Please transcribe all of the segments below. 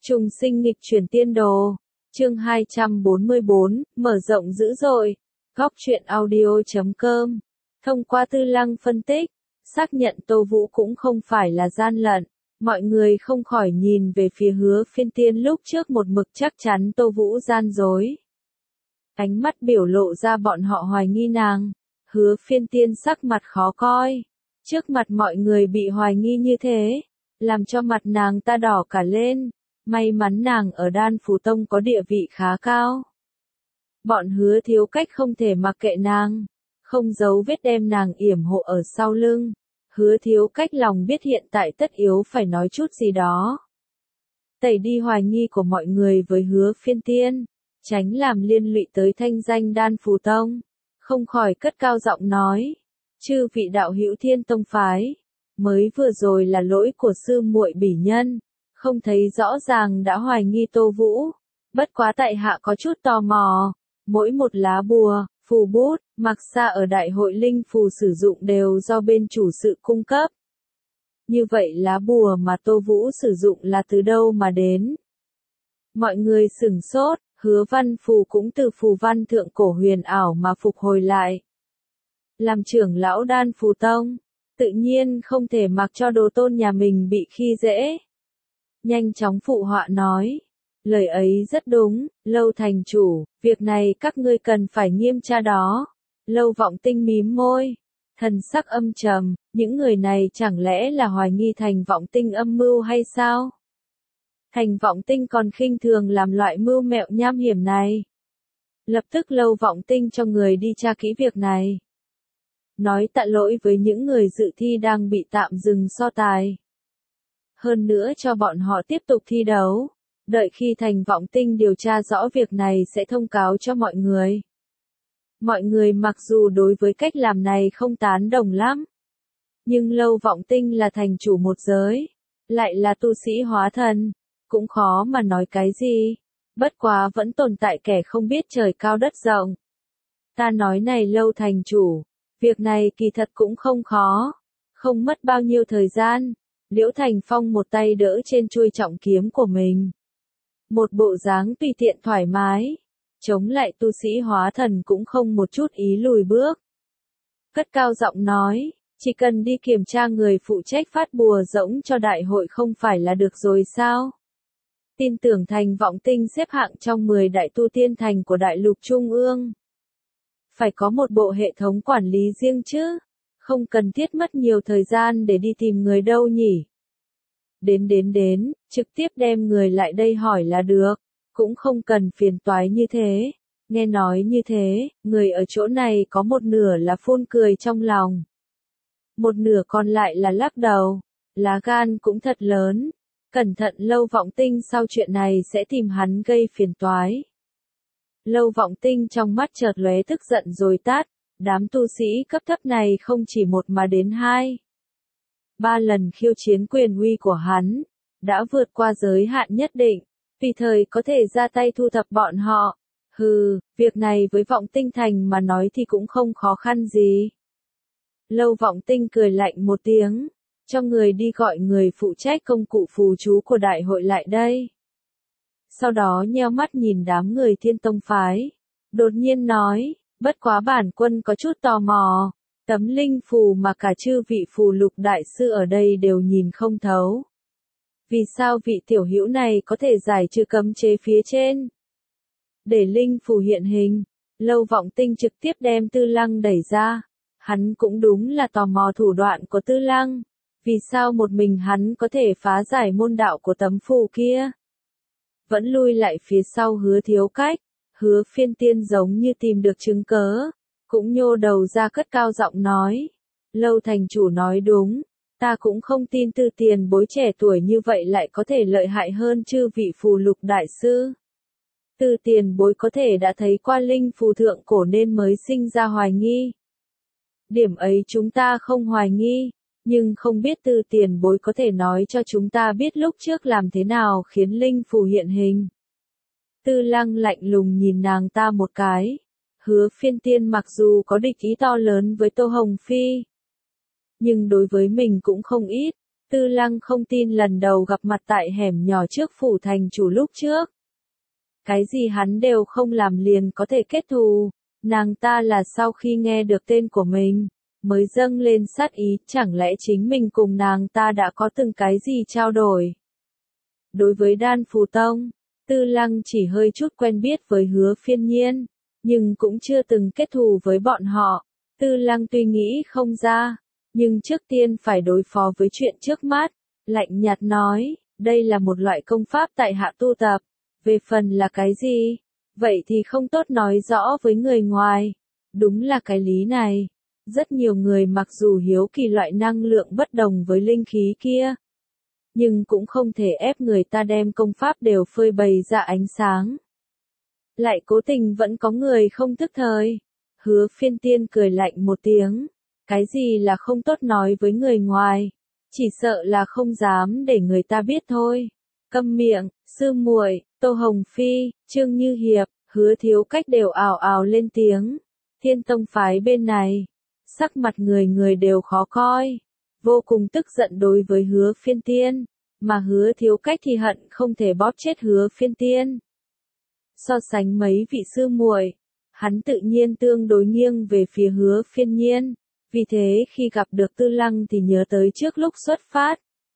Trùng sinh nghịch chuyển tiên đồ. Chương 244, mở rộng dữ dội. Góc truyện audio.com. Thông qua Tư Lăng phân tích, xác nhận Tô Vũ cũng không phải là gian lận. Mọi người không khỏi nhìn về phía Hứa Phiên Tiên lúc trước một mực chắc chắn Tô Vũ gian dối. Ánh mắt biểu lộ ra bọn họ hoài nghi nàng. Hứa Phiên Tiên sắc mặt khó coi. Trước mặt mọi người bị hoài nghi như thế, làm cho mặt nàng ta đỏ cả lên. May mắn nàng ở Đan Phủ Tông có địa vị khá cao. Bọn Hứa Thiếu Cách không thể mặc kệ nàng, không giấu vết đem nàng yểm hộ ở sau lưng. Hứa Thiếu Cách lòng biết hiện tại tất yếu phải nói chút gì đó. Tẩy đi hoài nghi của mọi người với Hứa Phiên Tiên, tránh làm liên lụy tới thanh danh Đan Phủ Tông. Không khỏi cất cao giọng nói, chư vị đạo hữu Thiên Tông phái, mới vừa rồi là lỗi của sư muội Bỉ Nhân, không thấy rõ ràng đã hoài nghi Tô Vũ. Bất quá tại hạ có chút tò mò, mỗi một lá bùa, phù bút, mặc xa ở đại hội linh phù sử dụng đều do bên chủ sự cung cấp. Như vậy lá bùa mà Tô Vũ sử dụng là từ đâu mà đến? Mọi người sửng sốt, Hứa văn phù cũng từ phù văn thượng cổ huyền ảo mà phục hồi lại. Làm trưởng lão Đan Phủ Tông, tự nhiên không thể mặc cho đồ tôn nhà mình bị khi dễ. Nhanh chóng phụ họa nói, lời ấy rất đúng, Lâu thành chủ, việc này các ngươi cần phải nghiêm tra đó. Lâu Vọng Tinh mím môi, thần sắc âm trầm, những người này chẳng lẽ là hoài nghi Thành Vọng Tinh âm mưu hay sao? Thành Vọng Tinh còn khinh thường làm loại mưu mẹo nham hiểm này. Lập tức Lâu Vọng Tinh cho người đi tra kỹ việc này. Nói tạ lỗi với những người dự thi đang bị tạm dừng so tài. Hơn nữa cho bọn họ tiếp tục thi đấu. Đợi khi Thành Vọng Tinh điều tra rõ việc này sẽ thông cáo cho mọi người. Mọi người mặc dù đối với cách làm này không tán đồng lắm. Nhưng Lâu Vọng Tinh là thành chủ một giới. Lại là tu sĩ hóa thần. Cũng khó mà nói cái gì. Bất quá vẫn tồn tại kẻ không biết trời cao đất rộng. Ta nói này Lâu thành chủ. Việc này kỳ thật cũng không khó. Không mất bao nhiêu thời gian. Liễu Thành Phong một tay đỡ trên chuôi trọng kiếm của mình. Một bộ dáng tùy tiện thoải mái. Chống lại tu sĩ hóa thần cũng không một chút ý lùi bước. Cất cao giọng nói, chỉ cần đi kiểm tra người phụ trách phát bùa rỗng cho đại hội không phải là được rồi sao? Tin tưởng Thành Vọng Tinh xếp hạng trong 10 đại tu tiên thành của đại lục Trung ương. Phải có một bộ hệ thống quản lý riêng chứ. Không cần thiết mất nhiều thời gian để đi tìm người đâu nhỉ. Đến, trực tiếp đem người lại đây hỏi là được. Cũng không cần phiền toái như thế. Nghe nói như thế, người ở chỗ này có một nửa là phun cười trong lòng. Một nửa còn lại là lắc đầu. Lá gan cũng thật lớn. Cẩn thận Lâu Vọng Tinh sau chuyện này sẽ tìm hắn gây phiền toái. Lâu Vọng Tinh trong mắt chợt lóe tức giận rồi tát. Đám tu sĩ cấp thấp này không chỉ một mà đến 2, 3 lần khiêu chiến quyền uy của hắn, đã vượt qua giới hạn nhất định, tùy thời có thể ra tay thu thập bọn họ. Hừ, việc này với Vọng Tinh Thành mà nói thì cũng không khó khăn gì. Lâu Vọng Tinh cười lạnh một tiếng, cho người đi gọi người phụ trách công cụ phù chú của đại hội lại đây. Sau đó nheo mắt nhìn đám người Thiên Tông phái, đột nhiên nói, bất quá bản quân có chút tò mò, tấm linh phù mà cả chư vị phù lục đại sư ở đây đều nhìn không thấu. Vì sao vị tiểu hữu này có thể giải trừ cấm chế phía trên? Để linh phù hiện hình, Lâu Vọng Tinh trực tiếp đem Tư Lăng đẩy ra. Hắn cũng đúng là tò mò thủ đoạn của Tư Lăng. Vì sao một mình hắn có thể phá giải môn đạo của tấm phù kia? Vẫn lui lại phía sau Hứa Thiếu Cách. Hứa Phiên Tiên giống như tìm được chứng cớ, cũng nhô đầu ra cất cao giọng nói. Lâu thành chủ nói đúng, ta cũng không tin Tư tiền bối trẻ tuổi như vậy lại có thể lợi hại hơn chư vị phù lục đại sư. Tư tiền bối có thể đã thấy qua linh phù thượng cổ nên mới sinh ra hoài nghi. Điểm ấy chúng ta không hoài nghi, nhưng không biết Tư tiền bối có thể nói cho chúng ta biết lúc trước làm thế nào khiến linh phù hiện hình. Tư Lăng lạnh lùng nhìn nàng ta một cái. Hứa Phiên Tiên mặc dù có địch ý to lớn với Tô Hồng Phi, nhưng đối với mình cũng không ít. Tư Lăng không tin lần đầu gặp mặt tại hẻm nhỏ trước phủ thành chủ lúc trước. Cái gì hắn đều không làm liền có thể kết thù, nàng ta là sau khi nghe được tên của mình, mới dâng lên sát ý, chẳng lẽ chính mình cùng nàng ta đã có từng cái gì trao đổi. Đối với Đan Phù Tông, Tư Lăng chỉ hơi chút quen biết với Hứa Phiên Nhiên, nhưng cũng chưa từng kết thù với bọn họ. Tư Lăng tuy nghĩ không ra, nhưng trước tiên phải đối phó với chuyện trước mắt, lạnh nhạt nói, đây là một loại công pháp tại hạ tu tập, về phần là cái gì, vậy thì không tốt nói rõ với người ngoài. Đúng là cái lý này, rất nhiều người mặc dù hiếu kỳ loại năng lượng bất đồng với linh khí kia, nhưng cũng không thể ép người ta đem công pháp đều phơi bày ra ánh sáng. Lại cố tình vẫn có người không thức thời. Hứa Phiên Tiên cười lạnh một tiếng, cái gì là không tốt nói với người ngoài, chỉ sợ là không dám để người ta biết thôi. Câm miệng, sư muội, Tô Hồng Phi, Trương Như Hiệp, Hứa Thiếu Cách đều ào ào lên tiếng. Thiên Tông phái bên này, sắc mặt người người đều khó coi, vô cùng tức giận đối với Hứa Phiên Tiên, mà Hứa Thiếu Cách thì hận không thể bóp chết Hứa Phiên Tiên. So sánh mấy vị sư muội, hắn tự nhiên tương đối nghiêng về phía Hứa Phiên Nhiên, vì thế khi gặp được Tư Lăng thì nhớ tới trước lúc xuất phát.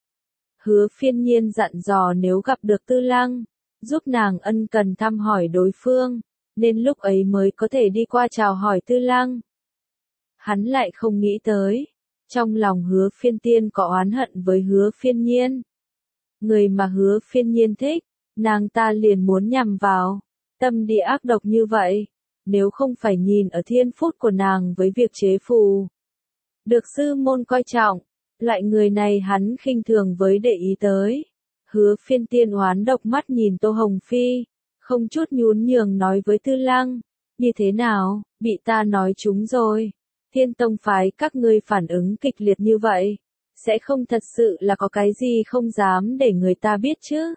Hứa Phiên Nhiên dặn dò nếu gặp được Tư Lăng, giúp nàng ân cần thăm hỏi đối phương, nên lúc ấy mới có thể đi qua chào hỏi Tư Lăng. Hắn lại không nghĩ tới, trong lòng Hứa Phiên Tiên có oán hận với Hứa Phiên Nhiên. Người mà Hứa Phiên Nhiên thích, nàng ta liền muốn nhằm vào, tâm địa ác độc như vậy, nếu không phải nhìn ở thiên phút của nàng với việc chế phù, được sư môn coi trọng, loại người này hắn khinh thường với để ý tới. Hứa Phiên Tiên oán độc mắt nhìn Tô Hồng Phi, không chút nhún nhường nói với Tư Lăng, như thế nào, bị ta nói trúng rồi. Thiên Tông phái các ngươi phản ứng kịch liệt như vậy, sẽ không thật sự là có cái gì không dám để người ta biết chứ.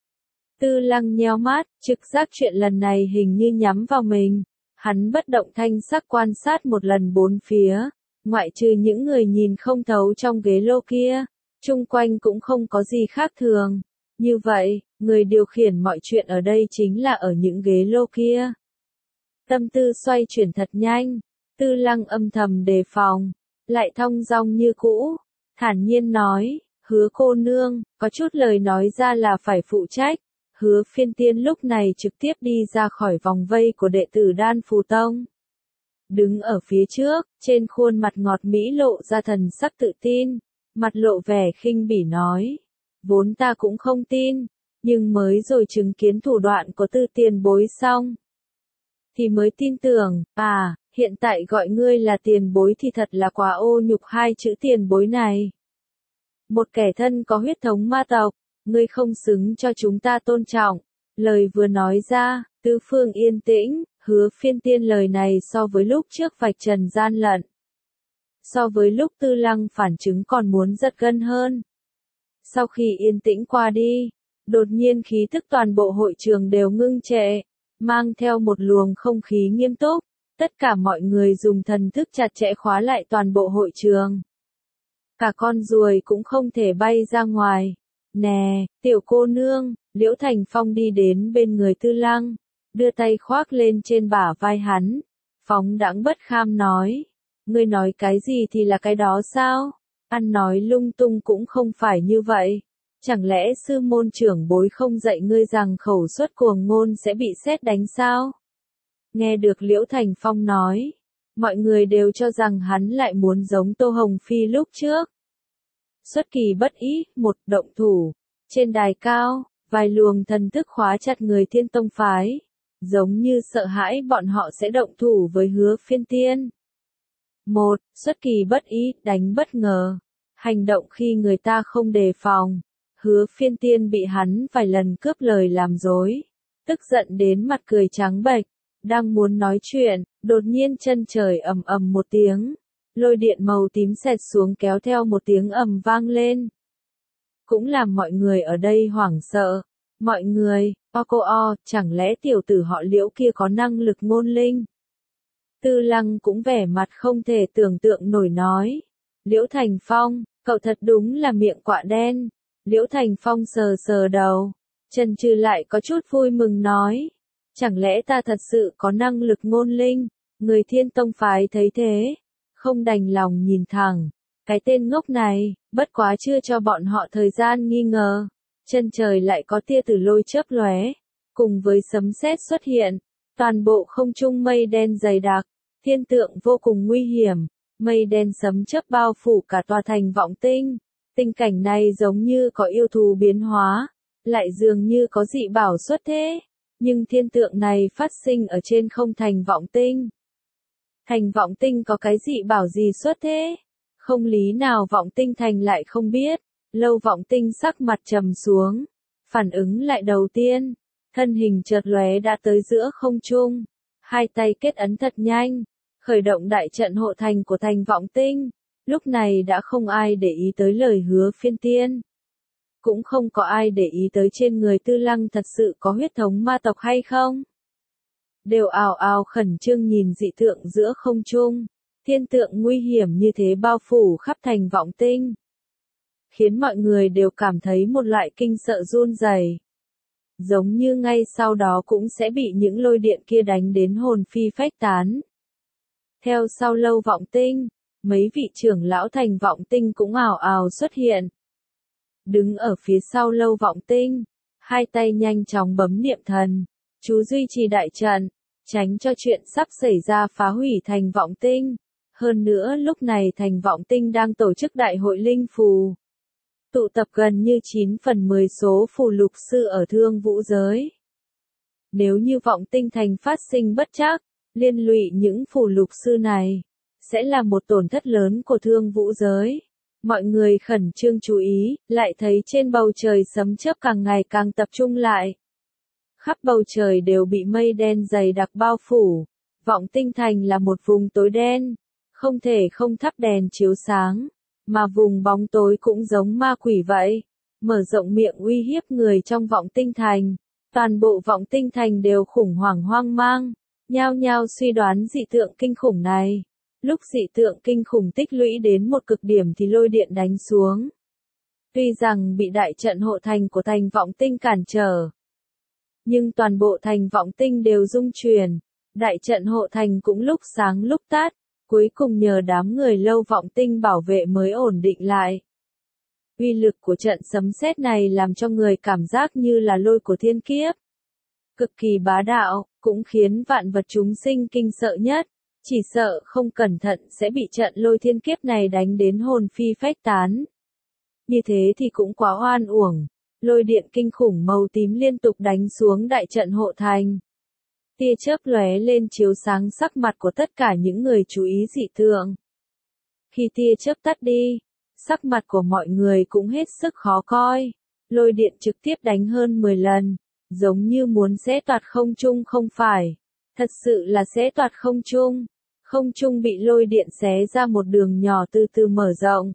Tư Lăng nheo mắt, trực giác chuyện lần này hình như nhắm vào mình, hắn bất động thanh sắc quan sát một lần bốn phía, ngoại trừ những người nhìn không thấu trong ghế lô kia, chung quanh cũng không có gì khác thường. Như vậy, người điều khiển mọi chuyện ở đây chính là ở những ghế lô kia. Tâm tư xoay chuyển thật nhanh, Tư Lăng âm thầm đề phòng, lại thong dong như cũ, thản nhiên nói, Hứa cô nương, có chút lời nói ra là phải phụ trách. Hứa Phiên Tiên lúc này trực tiếp đi ra khỏi vòng vây của đệ tử Đan Phù Tông. Đứng ở phía trước, trên khuôn mặt ngọt mỹ lộ ra thần sắc tự tin, mặt lộ vẻ khinh bỉ nói, vốn ta cũng không tin, nhưng mới rồi chứng kiến thủ đoạn của Tư tiền bối xong, thì mới tin tưởng, hiện tại gọi ngươi là tiền bối thì thật là quá ô nhục hai chữ tiền bối này. Một kẻ thân có huyết thống ma tộc, ngươi không xứng cho chúng ta tôn trọng. Lời vừa nói ra, tứ phương yên tĩnh, Hứa Phiên Tiên lời này so với lúc trước vạch trần gian lận. So với lúc Tư Lăng phản chứng còn muốn giật gân hơn. Sau khi yên tĩnh qua đi, đột nhiên khí tức toàn bộ hội trường đều ngưng trệ, mang theo một luồng không khí nghiêm túc, tất cả mọi người dùng thần thức chặt chẽ khóa lại toàn bộ hội trường. Cả con ruồi cũng không thể bay ra ngoài. Nè, tiểu cô nương, Liễu Thành Phong đi đến bên người Tư Lăng, đưa tay khoác lên trên bả vai hắn, phóng đãng bất kham nói, ngươi nói cái gì thì là cái đó sao? Ăn nói lung tung cũng không phải như vậy. Chẳng lẽ sư môn trưởng bối không dạy ngươi rằng khẩu suất cuồng ngôn sẽ bị sét đánh sao? Nghe được Liễu Thành Phong nói, mọi người đều cho rằng hắn lại muốn giống Tô Hồng Phi lúc trước. Xuất kỳ bất ý, một động thủ. Trên đài cao, vài luồng thần thức khóa chặt người Thiên Tông phái, giống như sợ hãi bọn họ sẽ động thủ với Hứa Phiên Tiên. Một, xuất kỳ bất ý, đánh bất ngờ. Hành động khi người ta không đề phòng. Hứa Phiên Tiên bị hắn vài lần cướp lời làm dối, tức giận đến mặt cười trắng bệch, đang muốn nói chuyện, đột nhiên chân trời ầm ầm một tiếng, lôi điện màu tím xẹt xuống kéo theo một tiếng ầm vang lên. Cũng làm mọi người ở đây hoảng sợ. Mọi người, chẳng lẽ tiểu tử họ Liễu kia có năng lực ngôn linh? Tư Lăng cũng vẻ mặt không thể tưởng tượng nổi nói. Liễu Thành Phong, Cậu thật đúng là miệng quạ đen. Liễu Thành Phong sờ sờ đầu, chần chừ lại có chút vui mừng nói. Chẳng lẽ ta thật sự có năng lực ngôn linh? Người Thiên Tông phái thấy thế, không đành lòng nhìn thẳng. Cái tên ngốc này, bất quá chưa cho bọn họ thời gian nghi ngờ. Chân trời lại có tia tử lôi chớp lóe, cùng với sấm sét xuất hiện. Toàn bộ không trung mây đen dày đặc, thiên tượng vô cùng nguy hiểm. Mây đen sấm chớp bao phủ cả tòa thành Vọng Tinh. Tình cảnh này giống như có yêu thú biến hóa, lại dường như có dị bảo xuất thế. Nhưng thiên tượng này phát sinh ở trên không thành Vọng Tinh. Thành Vọng Tinh có cái dị bảo gì xuất thế? Không lý nào Vọng Tinh thành lại không biết. Lâu Vọng Tinh sắc mặt trầm xuống, phản ứng lại đầu tiên, thân hình chợt lóe đã tới giữa không trung, hai tay kết ấn thật nhanh, khởi động đại trận hộ thành của thành Vọng Tinh. Lúc này đã không ai để ý tới lời hứa phiên tiên. Cũng không có ai để ý tới trên người Tư Lăng thật sự có huyết thống ma tộc hay không. Đều ào ào khẩn trương nhìn dị tượng giữa không trung, thiên tượng nguy hiểm như thế bao phủ khắp thành Vọng Tinh. Khiến mọi người đều cảm thấy một loại kinh sợ run rẩy. Giống như ngay sau đó cũng sẽ bị những lôi điện kia đánh đến hồn phi phách tán. Theo sau Lâu Vọng Tinh, mấy vị trưởng lão thành Vọng Tinh cũng ào ào xuất hiện. Đứng ở phía sau Lâu Vọng Tinh, hai tay nhanh chóng bấm niệm thần, chú duy trì đại trận, tránh cho chuyện sắp xảy ra phá hủy thành Vọng Tinh. Hơn nữa lúc này thành Vọng Tinh đang tổ chức đại hội linh phù. Tụ tập gần như 9/10 số phù lục sư ở Thương Vũ giới. Nếu như Vọng Tinh thành phát sinh bất trắc, liên lụy những phù lục sư này, sẽ là một tổn thất lớn của Thương Vũ giới. Mọi người khẩn trương chú ý, lại thấy trên bầu trời sấm chớp càng ngày càng tập trung lại. Khắp bầu trời đều bị mây đen dày đặc bao phủ. Vọng Tinh thành là một vùng tối đen, không thể không thắp đèn chiếu sáng. Mà vùng bóng tối cũng giống ma quỷ vậy, mở rộng miệng uy hiếp người trong Vọng Tinh thành. Toàn bộ Vọng Tinh thành đều khủng hoảng hoang mang, nhao nhao suy đoán dị tượng kinh khủng này. Lúc dị tượng kinh khủng tích lũy đến một cực điểm thì lôi điện đánh xuống. Tuy rằng bị đại trận hộ thành của thành Vọng Tinh cản trở, nhưng toàn bộ thành Vọng Tinh đều rung chuyển. Đại trận hộ thành cũng lúc sáng lúc tắt. Cuối cùng nhờ đám người Lâu Vọng Tinh bảo vệ mới ổn định lại. Uy lực của trận sấm sét này làm cho người cảm giác như là lôi của thiên kiếp. Cực kỳ bá đạo, cũng khiến vạn vật chúng sinh kinh sợ nhất. Chỉ sợ không cẩn thận sẽ bị trận lôi thiên kiếp này đánh đến hồn phi phách tán. Như thế thì cũng quá oan uổng. Lôi điện kinh khủng màu tím liên tục đánh xuống đại trận hộ thành. Tia chớp lóe lên chiếu sáng sắc mặt của tất cả những người chú ý dị tượng. Khi tia chớp tắt đi, sắc mặt của mọi người cũng hết sức khó coi. Lôi điện trực tiếp đánh hơn 10 lần, giống như muốn xé toạc không trung không phải. Thật sự là xé toạc không trung. Không trung bị lôi điện xé ra một đường nhỏ từ từ mở rộng.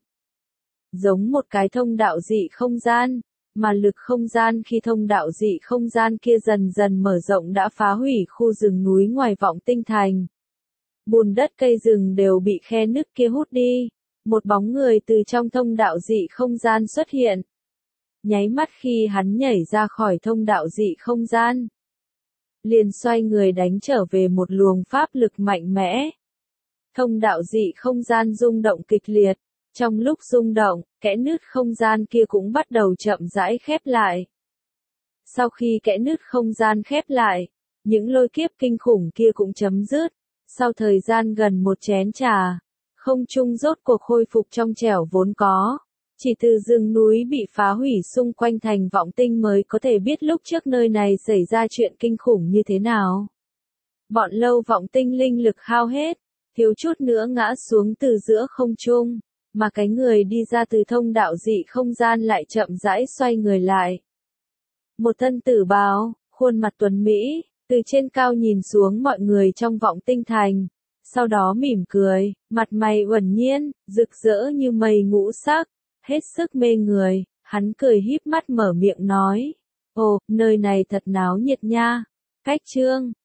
Giống một cái thông đạo dị không gian. Mà lực không gian khi thông đạo dị không gian kia dần dần mở rộng đã phá hủy khu rừng núi ngoài Vọng Tinh thành. Bùn đất cây rừng đều bị khe nứt kia hút đi. Một bóng người từ trong thông đạo dị không gian xuất hiện. Nháy mắt khi hắn nhảy ra khỏi thông đạo dị không gian, liền xoay người đánh trở về một luồng pháp lực mạnh mẽ. Thông đạo dị không gian rung động kịch liệt. Trong lúc rung động, kẽ nứt không gian kia cũng bắt đầu chậm rãi khép lại. Sau khi kẽ nứt không gian khép lại, những lôi kiếp kinh khủng kia cũng chấm dứt. Sau thời gian gần một chén trà, không trung rốt cuộc khôi phục trong trẻo vốn có. Chỉ từ rừng núi bị phá hủy xung quanh thành Vọng Tinh mới có thể biết lúc trước nơi này xảy ra chuyện kinh khủng như thế nào. Bọn Lâu Vọng Tinh linh lực hao hết, thiếu chút nữa ngã xuống từ giữa không trung. Mà cái người đi ra từ thông đạo dị không gian lại chậm rãi xoay người lại. Một thân tử bào, khuôn mặt tuấn Mỹ, từ trên cao nhìn xuống mọi người trong Vọng Tinh thành. Sau đó mỉm cười, mặt mày uẩn nhiên, rực rỡ như mây ngũ sắc, hết sức mê người. Hắn cười híp mắt mở miệng nói. Ồ, nơi này thật náo nhiệt nha. Cách chương